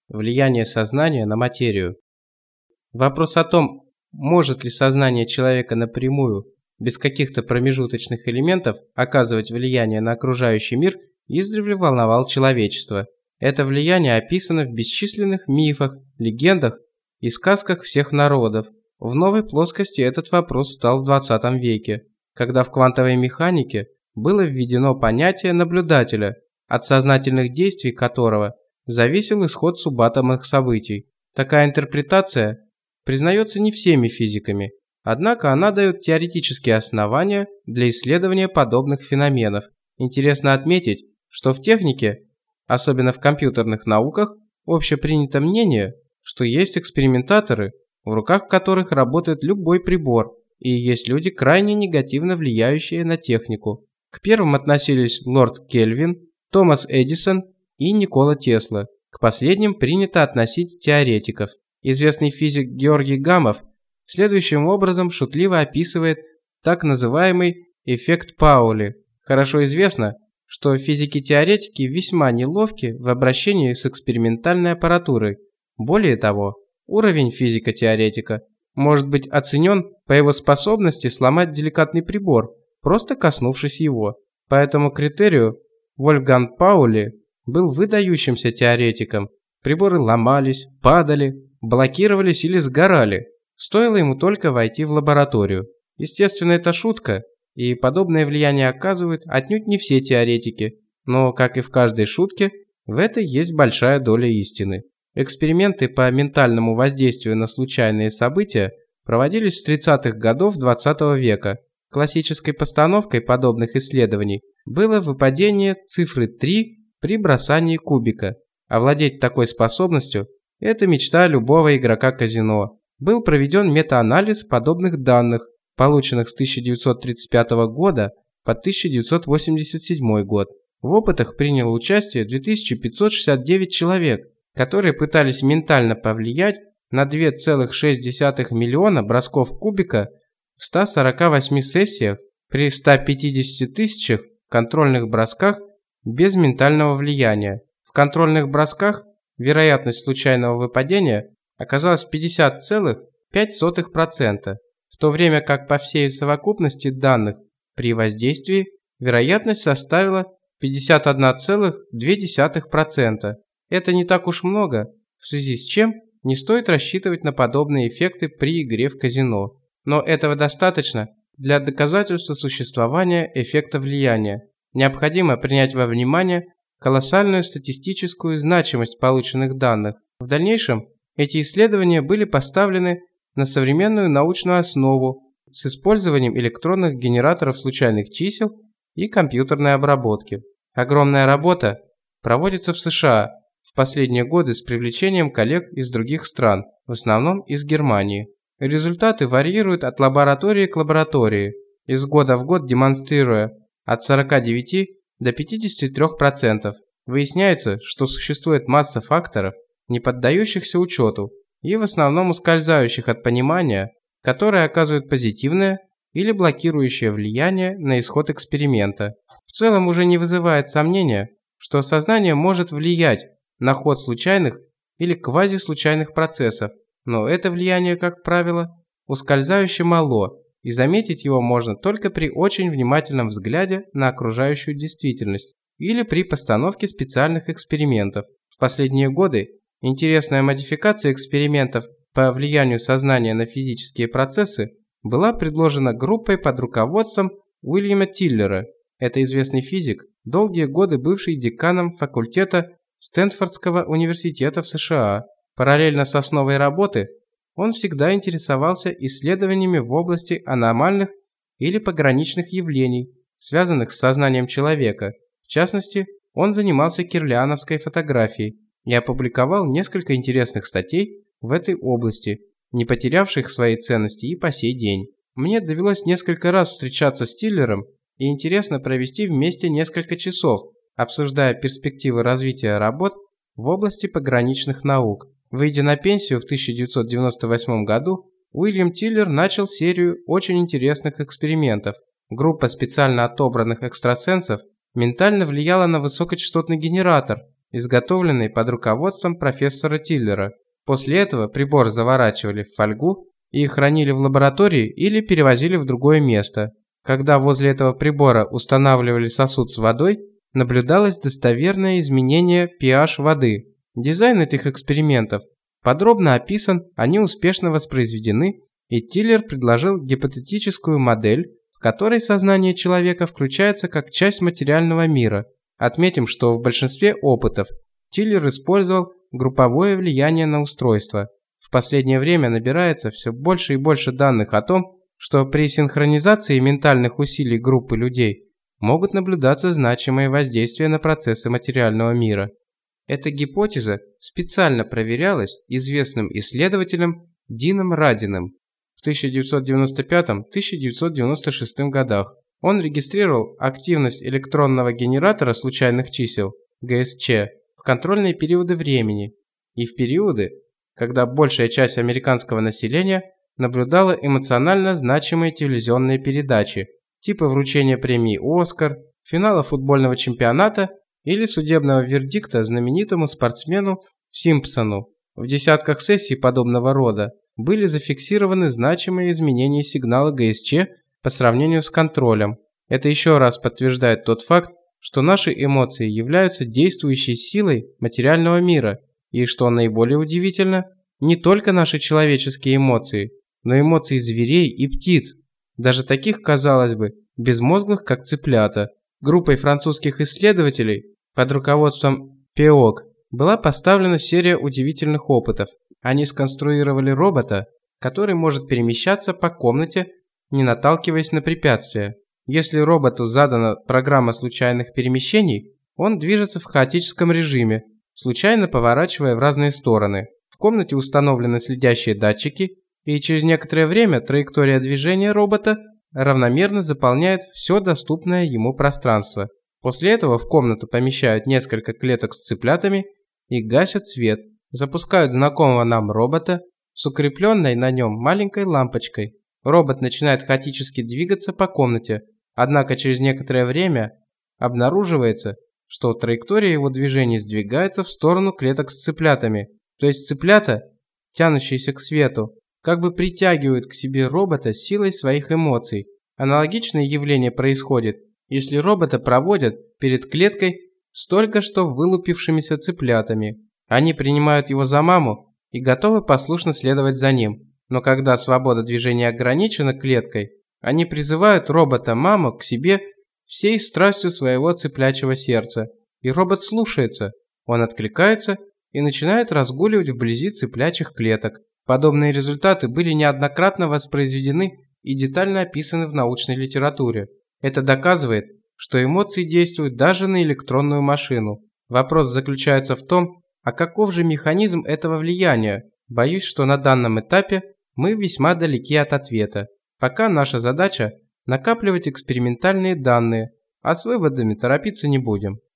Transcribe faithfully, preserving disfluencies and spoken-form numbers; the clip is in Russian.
Влияние сознания на материю. Вопрос о том, может ли сознание человека напрямую, без каких-то промежуточных элементов, оказывать влияние на окружающий мир, издревле волновал человечество. Это влияние описано в бесчисленных мифах, легендах и сказках всех народов. В новой плоскости этот вопрос встал в двадцатом веке, когда в квантовой механике было введено понятие наблюдателя, от сознательных действий которого зависел исход субатомных событий. Такая интерпретация признается не всеми физиками, однако она дает теоретические основания для исследования подобных феноменов. Интересно отметить, что в технике, особенно в компьютерных науках, общепринято мнение, что есть экспериментаторы, в руках которых работает любой прибор, и есть люди, крайне негативно влияющие на технику. К первым относились лорд Кельвин, Томас Эдисон и Никола Тесла. К последним принято относить теоретиков. Известный физик Георгий Гамов следующим образом шутливо описывает так называемый эффект Паули. Хорошо известно, что физики-теоретики весьма неловки в обращении с экспериментальной аппаратурой. Более того, уровень физика-теоретика может быть оценен по его способности сломать деликатный прибор, просто коснувшись его. По этому критерию Вольфганг Паули был выдающимся теоретиком. Приборы ломались, падали, блокировались или сгорали. Стоило ему только войти в лабораторию. Естественно, это шутка, и подобное влияние оказывают отнюдь не все теоретики. Но, как и в каждой шутке, в этой есть большая доля истины. Эксперименты по ментальному воздействию на случайные события проводились с тридцатых годов двадцатого века. Классической постановкой подобных исследований было выпадение цифры три при бросании кубика. Овладеть такой способностью – это мечта любого игрока казино. Был проведен метаанализ подобных данных, полученных с тысяча девятьсот тридцать пятого года по тысяча девятьсот восемьдесят седьмой год. В опытах приняло участие две тысячи пятьсот шестьдесят девять человек, которые пытались ментально повлиять на два целых шесть десятых миллиона бросков кубика в ста сорока восьми сессиях при ста пятидесяти тысячах контрольных бросках без ментального влияния. В контрольных бросках вероятность случайного выпадения оказалась пятьдесят целых пять сотых процента, в то время как по всей совокупности данных при воздействии вероятность составила пятьдесят одна целых две десятых процента. Это не так уж много, в связи с чем не стоит рассчитывать на подобные эффекты при игре в казино. Но этого достаточно для доказательства существования эффекта влияния. Необходимо принять во внимание колоссальную статистическую значимость полученных данных. В дальнейшем эти исследования были поставлены на современную научную основу с использованием электронных генераторов случайных чисел и компьютерной обработки. Огромная работа проводится в США в последние годы с привлечением коллег из других стран, в основном из Германии. Результаты варьируют от лаборатории к лаборатории, из года в год демонстрируя от сорока девяти до пятидесяти трёх процентов. Выясняется, что существует масса факторов, не поддающихся учету, и в основном ускользающих от понимания, которые оказывают позитивное или блокирующее влияние на исход эксперимента. В целом уже не вызывает сомнения, что сознание может влиять на ход случайных или квазислучайных процессов, но это влияние, как правило, ускользающе мало, и заметить его можно только при очень внимательном взгляде на окружающую действительность или при постановке специальных экспериментов. В последние годы интересная модификация экспериментов по влиянию сознания на физические процессы была предложена группой под руководством Уильяма Тиллера. Это известный физик, долгие годы бывший деканом факультета Стэнфордского университета в США. Параллельно с основой работы он всегда интересовался исследованиями в области аномальных или пограничных явлений, связанных с сознанием человека. В частности, он занимался кирлиановской фотографией и опубликовал несколько интересных статей в этой области, не потерявших своей ценности и по сей день. Мне довелось несколько раз встречаться с Тиллером и интересно провести вместе несколько часов, обсуждая перспективы развития работ в области пограничных наук. Выйдя на пенсию в тысяча девятьсот девяносто восьмом году, Уильям Тиллер начал серию очень интересных экспериментов. Группа специально отобранных экстрасенсов ментально влияла на высокочастотный генератор, изготовленный под руководством профессора Тиллера. После этого прибор заворачивали в фольгу и хранили в лаборатории или перевозили в другое место. Когда возле этого прибора устанавливали сосуд с водой, наблюдалось достоверное изменение pH воды. Дизайн этих экспериментов подробно описан, они успешно воспроизведены, и Тиллер предложил гипотетическую модель, в которой сознание человека включается как часть материального мира. Отметим, что в большинстве опытов Тиллер использовал групповое влияние на устройство. В последнее время набирается все больше и больше данных о том, что при синхронизации ментальных усилий группы людей могут наблюдаться значимые воздействия на процессы материального мира. Эта гипотеза специально проверялась известным исследователем Дином Радиным в тысяча девятьсот девяносто пятом — тысяча девятьсот девяносто шестом годах. Он регистрировал активность электронного генератора случайных чисел (джи эс че) в контрольные периоды времени и в периоды, когда большая часть американского населения наблюдала эмоционально значимые телевизионные передачи, типа вручения премии «Оскар», финала футбольного чемпионата или судебного вердикта знаменитому спортсмену Симпсону. В десятках сессий подобного рода были зафиксированы значимые изменения сигнала джи эс че по сравнению с контролем. Это еще раз подтверждает тот факт, что наши эмоции являются действующей силой материального мира, и, что наиболее удивительно, не только наши человеческие эмоции, но эмоции зверей и птиц, даже таких, казалось бы, безмозглых, как цыплята. Группой французских исследователей под руководством Пеок была поставлена серия удивительных опытов. Они сконструировали робота, который может перемещаться по комнате, не наталкиваясь на препятствия. Если роботу задана программа случайных перемещений, он движется в хаотическом режиме, случайно поворачивая в разные стороны. В комнате установлены следящие датчики, и через некоторое время траектория движения робота равномерно заполняет все доступное ему пространство. После этого в комнату помещают несколько клеток с цыплятами и гасят свет, запускают знакомого нам робота с укрепленной на нем маленькой лампочкой. Робот начинает хаотически двигаться по комнате, однако через некоторое время обнаруживается, что траектория его движения сдвигается в сторону клеток с цыплятами, то есть цыплята, тянущиеся к свету, как бы притягивают к себе робота силой своих эмоций. Аналогичное явление происходит, если робота проводят перед клеткой с только что вылупившимися цыплятами. Они принимают его за маму и готовы послушно следовать за ним. Но когда свобода движения ограничена клеткой, они призывают робота-маму к себе всей страстью своего цыплячьего сердца. И робот слушается. Он откликается и начинает разгуливать вблизи цыплячьих клеток. Подобные результаты были неоднократно воспроизведены и детально описаны в научной литературе. Это доказывает, что эмоции действуют даже на электронную машину. Вопрос заключается в том, а каков же механизм этого влияния? Боюсь, что на данном этапе мы весьма далеки от ответа. Пока наша задача – накапливать экспериментальные данные, а с выводами торопиться не будем.